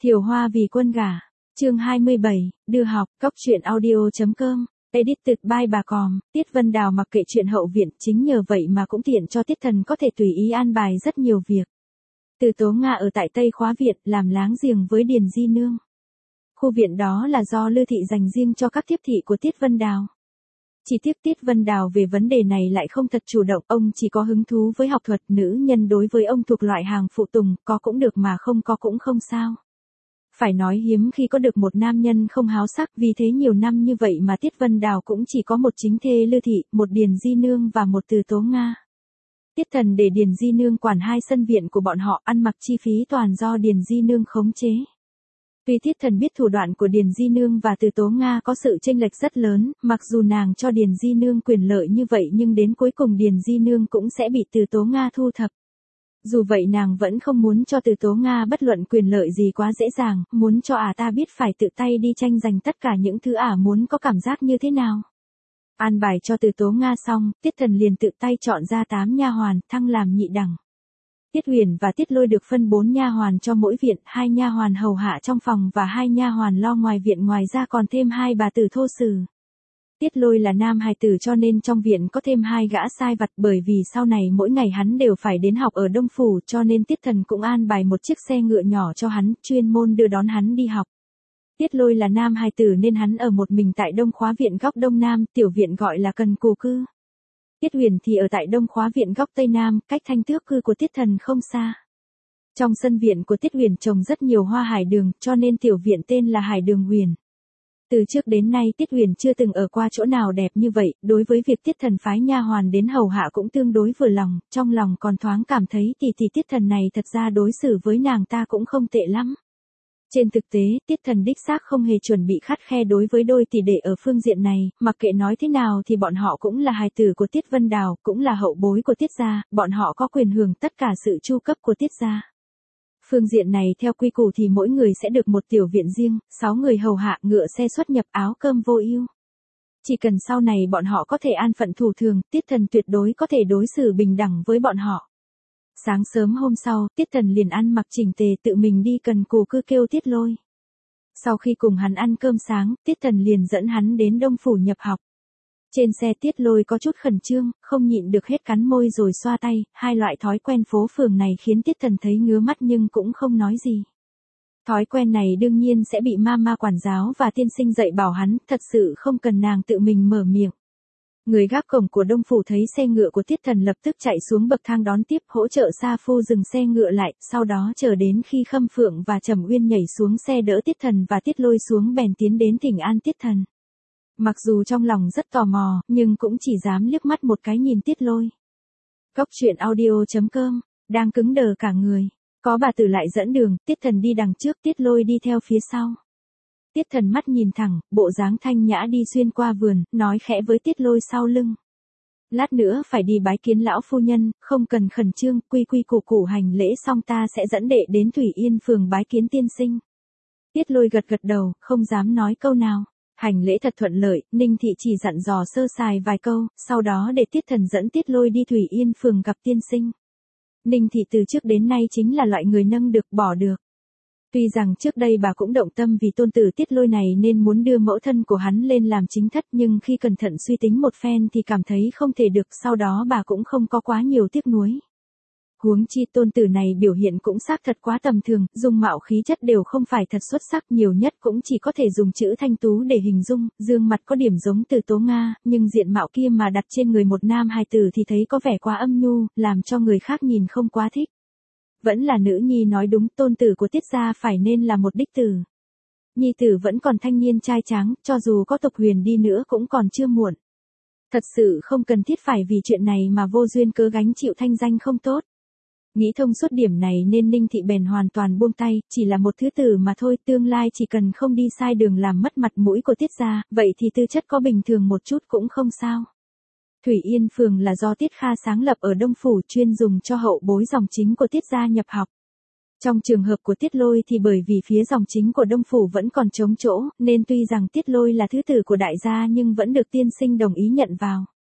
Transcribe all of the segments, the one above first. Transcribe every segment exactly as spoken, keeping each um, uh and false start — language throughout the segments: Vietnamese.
Thiều Hoa vì quân gả. Chương hai mươi bảy, đưa học, Cóc truyện audio.com. Edited by bà Còm. Tiết Vân Đào mặc kệ chuyện hậu viện, chính nhờ vậy mà cũng tiện cho Tiết Thần có thể tùy ý an bài rất nhiều việc. Từ Tố Nga ở tại Tây Khóa Viện, làm láng giềng với Điền Di Nương. Khu viện đó là do Lư Thị dành riêng cho các thiếp thị của Tiết Vân Đào. Chỉ tiếc Tiết Vân Đào về vấn đề này lại không thật chủ động, ông chỉ có hứng thú với học thuật, nữ nhân đối với ông thuộc loại hàng phụ tùng, có cũng được mà không có cũng không sao. Phải nói hiếm khi có được một nam nhân không háo sắc, vì thế nhiều năm như vậy mà Tiết Vân Đào cũng chỉ có một chính thê Lư Thị, một Điền Di Nương và một Từ Tố Nga. Tiết Thần để Điền Di Nương quản hai sân viện của bọn họ, ăn mặc chi phí toàn do Điền Di Nương khống chế. Tuy Tiết Thần biết thủ đoạn của Điền Di Nương và Từ Tố Nga có sự chênh lệch rất lớn, mặc dù nàng cho Điền Di Nương quyền lợi như vậy nhưng đến cuối cùng Điền Di Nương cũng sẽ bị Từ Tố Nga thu thập. Dù vậy nàng vẫn không muốn cho Từ Tố Nga bất luận quyền lợi gì quá dễ dàng, muốn cho ả ta biết phải tự tay đi tranh giành tất cả những thứ ả muốn có cảm giác như thế nào. An bài cho Từ Tố Nga xong, Tiết Thần liền tự tay chọn ra tám nha hoàn, thăng làm nhị đẳng. Tiết Huyền và Tiết Lôi được phân bốn nha hoàn cho mỗi viện, hai nha hoàn hầu hạ trong phòng và hai nha hoàn lo ngoài viện, ngoài ra còn thêm hai bà tử thô sử. Tiết Lôi là nam hài tử cho nên trong viện có thêm hai gã sai vặt, bởi vì sau này mỗi ngày hắn đều phải đến học ở Đông Phủ, cho nên Tiết Thần cũng an bài một chiếc xe ngựa nhỏ cho hắn, chuyên môn đưa đón hắn đi học. Tiết Lôi là nam hài tử nên hắn ở một mình tại Đông Khóa Viện góc Đông Nam, tiểu viện gọi là Cần Cù Cư. Tiết Huyền thì ở tại Đông Khóa Viện góc Tây Nam, cách Thanh Tước Cư của Tiết Thần không xa. Trong sân viện của Tiết Huyền trồng rất nhiều hoa hải đường, cho nên tiểu viện tên là Hải Đường Huyền. Từ trước đến nay Tiết Huyền chưa từng ở qua chỗ nào đẹp như vậy, đối với việc Tiết Thần phái nha hoàn đến hầu hạ cũng tương đối vừa lòng, trong lòng còn thoáng cảm thấy tỷ tỷ Tiết Thần này thật ra đối xử với nàng ta cũng không tệ lắm. Trên thực tế, Tiết Thần đích xác không hề chuẩn bị khắt khe đối với đôi tỷ đệ ở phương diện này, mặc kệ nói thế nào thì bọn họ cũng là hài tử của Tiết Vân Đào, cũng là hậu bối của Tiết gia, bọn họ có quyền hưởng tất cả sự chu cấp của Tiết gia. Phương diện này theo quy củ thì mỗi người sẽ được một tiểu viện riêng, sáu người hầu hạ, ngựa xe xuất nhập, áo cơm vô ưu. Chỉ cần sau này bọn họ có thể an phận thủ thường, Tiết Thần tuyệt đối có thể đối xử bình đẳng với bọn họ. Sáng sớm hôm sau, Tiết Thần liền ăn mặc chỉnh tề tự mình đi Cần Cù Cư kêu Tiết Lôi. Sau khi cùng hắn ăn cơm sáng, Tiết Thần liền dẫn hắn đến Đông Phủ nhập học. Trên xe Tiết Lôi có chút khẩn trương, không nhịn được hết cắn môi rồi xoa tay, hai loại thói quen phố phường này khiến Tiết Thần thấy ngứa mắt nhưng cũng không nói gì. Thói quen này đương nhiên sẽ bị mama quản giáo và tiên sinh dạy bảo hắn, thật sự không cần nàng tự mình mở miệng. Người gác cổng của Đông Phủ thấy xe ngựa của Tiết Thần lập tức chạy xuống bậc thang đón tiếp, hỗ trợ Sa Phu dừng xe ngựa lại, sau đó chờ đến khi Khâm Phượng và Trầm Uyên nhảy xuống xe đỡ Tiết Thần và Tiết Lôi xuống bèn tiến đến thỉnh an Tiết Thần. Mặc dù trong lòng rất tò mò, nhưng cũng chỉ dám liếc mắt một cái nhìn Tiết Lôi. Cóc truyện audio.com, đang cứng đờ cả người. Có bà tử lại dẫn đường, Tiết Thần đi đằng trước, Tiết Lôi đi theo phía sau. Tiết Thần mắt nhìn thẳng, bộ dáng thanh nhã đi xuyên qua vườn, nói khẽ với Tiết Lôi sau lưng. Lát nữa phải đi bái kiến lão phu nhân, không cần khẩn trương, quy quy củ củ hành lễ xong ta sẽ dẫn đệ đến Thủy Yên phường bái kiến tiên sinh. Tiết Lôi gật gật đầu, không dám nói câu nào. Hành lễ thật thuận lợi, Ninh Thị chỉ dặn dò sơ sài vài câu, sau đó để Tiết Thần dẫn Tiết Lôi đi Thủy Yên phường gặp tiên sinh. Ninh Thị từ trước đến nay chính là loại người nâng được bỏ được. Tuy rằng trước đây bà cũng động tâm vì tôn tử Tiết Lôi này nên muốn đưa mẫu thân của hắn lên làm chính thất, nhưng khi cẩn thận suy tính một phen thì cảm thấy không thể được, sau đó bà cũng không có quá nhiều tiếc nuối. Huống chi tôn tử này biểu hiện cũng xác thật quá tầm thường, dung mạo khí chất đều không phải thật xuất sắc, nhiều nhất cũng chỉ có thể dùng chữ thanh tú để hình dung, dương mặt có điểm giống Từ Tố Nga, nhưng diện mạo kia mà đặt trên người một nam hài tử thì thấy có vẻ quá âm nhu, làm cho người khác nhìn không quá thích. Vẫn là nữ nhi nói đúng, tôn tử của Tiết gia phải nên là một đích tử. Nhi tử vẫn còn thanh niên trai tráng, cho dù có tộc huyền đi nữa cũng còn chưa muộn. Thật sự không cần thiết phải vì chuyện này mà vô duyên cớ gánh chịu thanh danh không tốt. Nghĩ thông suốt điểm này nên Ninh Thị bèn hoàn toàn buông tay, chỉ là một thứ tử mà thôi, tương lai chỉ cần không đi sai đường làm mất mặt mũi của Tiết gia, vậy thì tư chất có bình thường một chút cũng không sao. Thủy Yên phường là do Tiết Kha sáng lập ở Đông Phủ, chuyên dùng cho hậu bối dòng chính của Tiết gia nhập học. Trong trường hợp của Tiết Lôi thì bởi vì phía dòng chính của Đông Phủ vẫn còn trống chỗ, nên tuy rằng Tiết Lôi là thứ tử của đại gia nhưng vẫn được tiên sinh đồng ý nhận vào.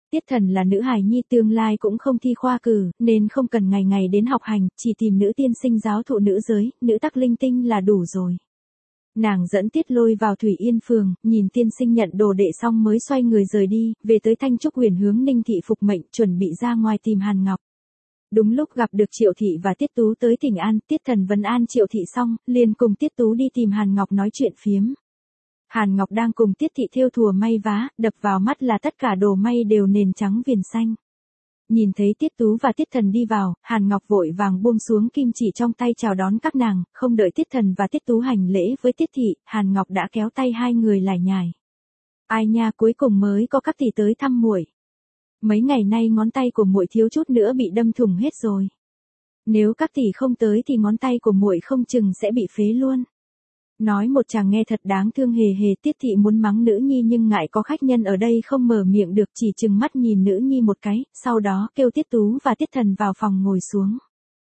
Tiết Thần là nữ hài nhi tương lai cũng không thi khoa cử, nên không cần ngày ngày đến học hành, chỉ tìm nữ tiên sinh giáo thụ nữ giới, nữ tắc linh tinh là đủ rồi. Nàng dẫn Tiết Lôi vào Thủy Yên Phường, nhìn tiên sinh nhận đồ đệ xong mới xoay người rời đi, về tới Thanh Trúc Huyền hướng Ninh Thị phục mệnh, chuẩn bị ra ngoài tìm Hàn Ngọc. Đúng lúc gặp được Triệu Thị và Tiết Tú tới Thỉnh An, Tiết Thần vấn an Triệu Thị xong, liền cùng Tiết Tú đi tìm Hàn Ngọc nói chuyện phiếm. Hàn Ngọc đang cùng Tiết Thị thêu thùa may vá, đập vào mắt là tất cả đồ may đều nền trắng viền xanh. Nhìn thấy Tiết Tú và Tiết Thần đi vào, Hàn Ngọc vội vàng buông xuống kim chỉ trong tay chào đón các nàng, không đợi Tiết Thần và Tiết Tú hành lễ với Tiết Thị, Hàn Ngọc đã kéo tay hai người lải nhải. Ai nha, cuối cùng mới có các tỷ tới thăm muội. Mấy ngày nay ngón tay của muội thiếu chút nữa bị đâm thủng hết rồi. Nếu các tỷ không tới thì ngón tay của muội không chừng sẽ bị phế luôn. Nói một chàng nghe thật đáng thương hề hề. Tiết Thị muốn mắng nữ nhi nhưng ngại có khách nhân ở đây không mở miệng được, chỉ trừng mắt nhìn nữ nhi một cái, sau đó kêu Tiết Tú và Tiết Thần vào phòng ngồi xuống.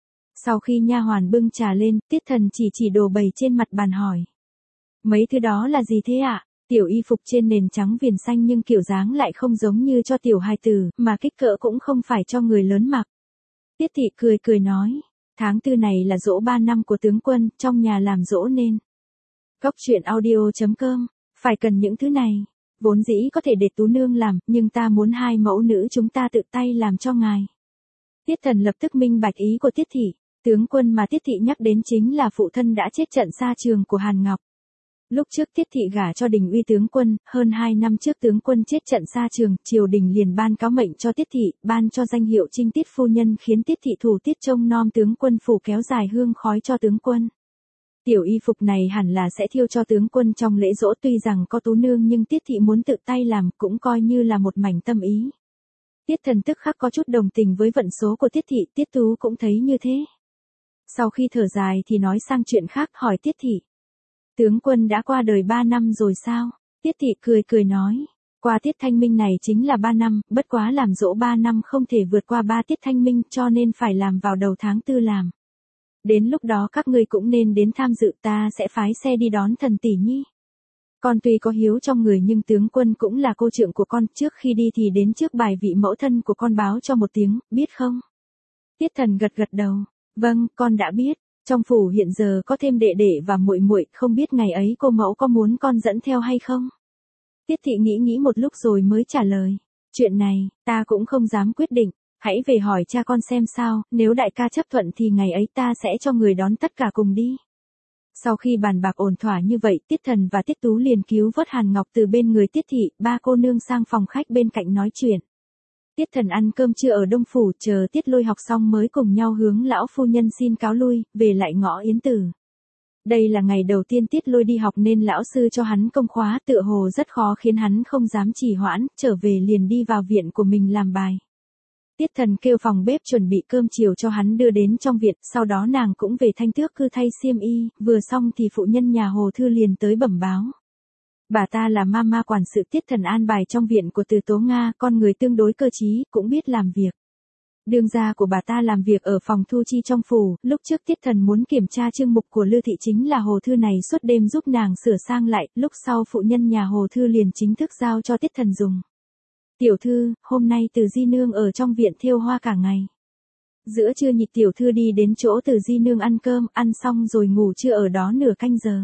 Sau khi nha hoàn bưng trà lên, Tiết Thần chỉ chỉ đồ bày trên mặt bàn hỏi. Mấy thứ đó là gì thế ạ? À? Tiểu y phục trên nền trắng viền xanh nhưng kiểu dáng lại không giống như cho tiểu hài tử, mà kích cỡ cũng không phải cho người lớn mặc. Tiết Thị cười cười nói, tháng tư này là giỗ ba năm của tướng quân, trong nhà làm giỗ nên. Góc truyện audio chấm com, phải cần những thứ này, vốn dĩ có thể để Tú nương làm, nhưng ta muốn hai mẫu nữ chúng ta tự tay làm cho ngài. Tiết Thần lập tức minh bạch ý của Tiết Thị, tướng quân mà Tiết Thị nhắc đến chính là phụ thân đã chết trận xa trường của Hàn Ngọc. Lúc trước Tiết Thị gả cho Đình Uy tướng quân, hơn hai năm trước tướng quân chết trận xa trường, triều đình liền ban cáo mệnh cho Tiết Thị, ban cho danh hiệu Trinh Tiết phu nhân, khiến Tiết Thị thủ tiết trông nom tướng quân phủ, kéo dài hương khói cho tướng quân. Tiểu y phục này hẳn là sẽ thiêu cho tướng quân trong lễ giỗ, tuy rằng có Tú nương nhưng Tiết Thị muốn tự tay làm, cũng coi như là một mảnh tâm ý. Tiết Thần tức khắc có chút đồng tình với vận số của Tiết Thị, Tiết Tú cũng thấy như thế. Sau khi thở dài thì nói sang chuyện khác, hỏi Tiết Thị. Tướng quân đã qua đời ba năm rồi sao? Tiết Thị cười cười nói. Qua tiết thanh minh này chính là ba năm, bất quá làm giỗ ba năm không thể vượt qua ba tiết thanh minh, cho nên phải làm vào đầu tháng tư làm. Đến lúc đó các ngươi cũng nên đến tham dự, ta sẽ phái xe đi đón thần tỷ nhi. Con tuy có hiếu trong người nhưng tướng quân cũng là cô trượng của con, trước khi đi thì đến trước bài vị mẫu thân của con báo cho một tiếng, biết không? Tiết Thần gật gật đầu. Vâng, con đã biết. Trong phủ hiện giờ có thêm đệ đệ và muội muội, không biết ngày ấy cô mẫu có muốn con dẫn theo hay không? Tiết Thị nghĩ nghĩ một lúc rồi mới trả lời. Chuyện này, ta cũng không dám quyết định, hãy về hỏi cha con xem sao, nếu đại ca chấp thuận thì ngày ấy ta sẽ cho người đón tất cả cùng đi. Sau khi bàn bạc ổn thỏa như vậy, Tiết Thần và Tiết Tú liền cứu vớt Hàn Ngọc từ bên người Tiết Thị, ba cô nương sang phòng khách bên cạnh nói chuyện. Tiết Thần ăn cơm trưa ở Đông Phủ, chờ Tiết Lôi học xong mới cùng nhau hướng lão phu nhân xin cáo lui, về lại ngõ Yến Tử. Đây là ngày đầu tiên Tiết Lôi đi học nên lão sư cho hắn công khóa, tựa hồ rất khó khiến hắn không dám trì hoãn, trở về liền đi vào viện của mình làm bài. Tiết Thần kêu phòng bếp chuẩn bị cơm chiều cho hắn đưa đến trong viện, sau đó nàng cũng về Thanh Tước Cư thay xiêm y, vừa xong thì phụ nhân nhà Hồ Thư liền tới bẩm báo. Bà ta là mama quản sự Tiết Thần an bài trong viện của Từ Tố Nga, con người tương đối cơ trí, cũng biết làm việc. Đương gia của bà ta làm việc ở phòng thu chi trong phủ, lúc trước Tiết Thần muốn kiểm tra chương mục của Lư Thị chính là Hồ Thư này suốt đêm giúp nàng sửa sang lại, lúc sau phụ nhân nhà Hồ Thư liền chính thức giao cho Tiết Thần dùng. Tiểu thư, hôm nay Từ Di Nương ở trong viện thêu hoa cả ngày. Giữa trưa nhị tiểu thư đi đến chỗ Từ Di Nương ăn cơm, ăn xong rồi ngủ trưa ở đó nửa canh giờ.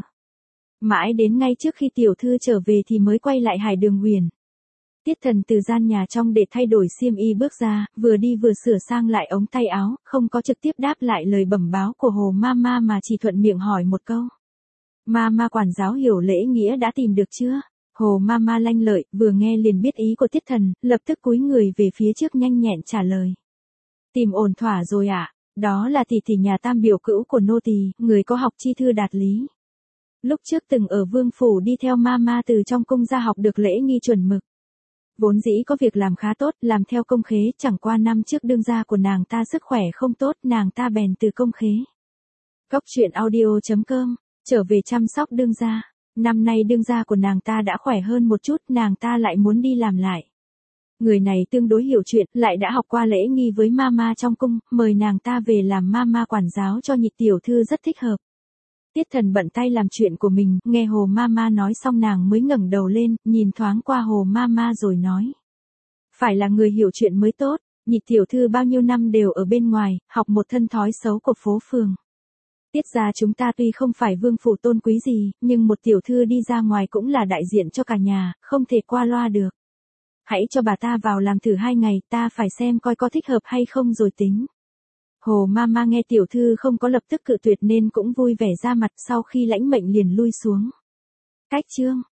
Mãi đến ngay trước khi tiểu thư trở về thì mới quay lại Hải Đường Huyền. Tiết Thần từ gian nhà trong để thay đổi xiêm y bước ra, vừa đi vừa sửa sang lại ống tay áo, không có trực tiếp đáp lại lời bẩm báo của Hồ Mama mà chỉ thuận miệng hỏi một câu. Mama quản giáo hiểu lễ nghĩa đã tìm được chưa? Hồ Mama lanh lợi, vừa nghe liền biết ý của Tiết Thần, lập tức cúi người về phía trước nhanh nhẹn trả lời. Tìm ổn thỏa rồi ạ, à? Đó là tỷ tỷ nhà Tam biểu cữu của nô tỳ, người có học chi thư đạt lý. Lúc trước từng ở Vương Phủ đi theo Mama từ trong cung ra học được lễ nghi chuẩn mực. Vốn dĩ có việc làm khá tốt, làm theo công khế, chẳng qua năm trước đương gia của nàng ta sức khỏe không tốt, nàng ta bèn từ công khế. Góc truyện audio chấm com, trở về chăm sóc đương gia. Năm nay đương gia của nàng ta đã khỏe hơn một chút, nàng ta lại muốn đi làm lại. Người này tương đối hiểu chuyện, lại đã học qua lễ nghi với Mama trong cung, mời nàng ta về làm Mama quản giáo cho nhị tiểu thư rất thích hợp. Tiết Thần bận tay làm chuyện của mình, nghe Hồ Mama nói xong nàng mới ngẩng đầu lên, nhìn thoáng qua Hồ Mama rồi nói. Phải là người hiểu chuyện mới tốt, nhị tiểu thư bao nhiêu năm đều ở bên ngoài, học một thân thói xấu của phố phường. Tiết gia chúng ta tuy không phải vương phủ tôn quý gì, nhưng một tiểu thư đi ra ngoài cũng là đại diện cho cả nhà, không thể qua loa được. Hãy cho bà ta vào làm thử hai ngày, ta phải xem coi có thích hợp hay không rồi tính. Hồ Mama nghe tiểu thư không có lập tức cự tuyệt nên cũng vui vẻ ra mặt, sau khi lãnh mệnh liền lui xuống. Cách chương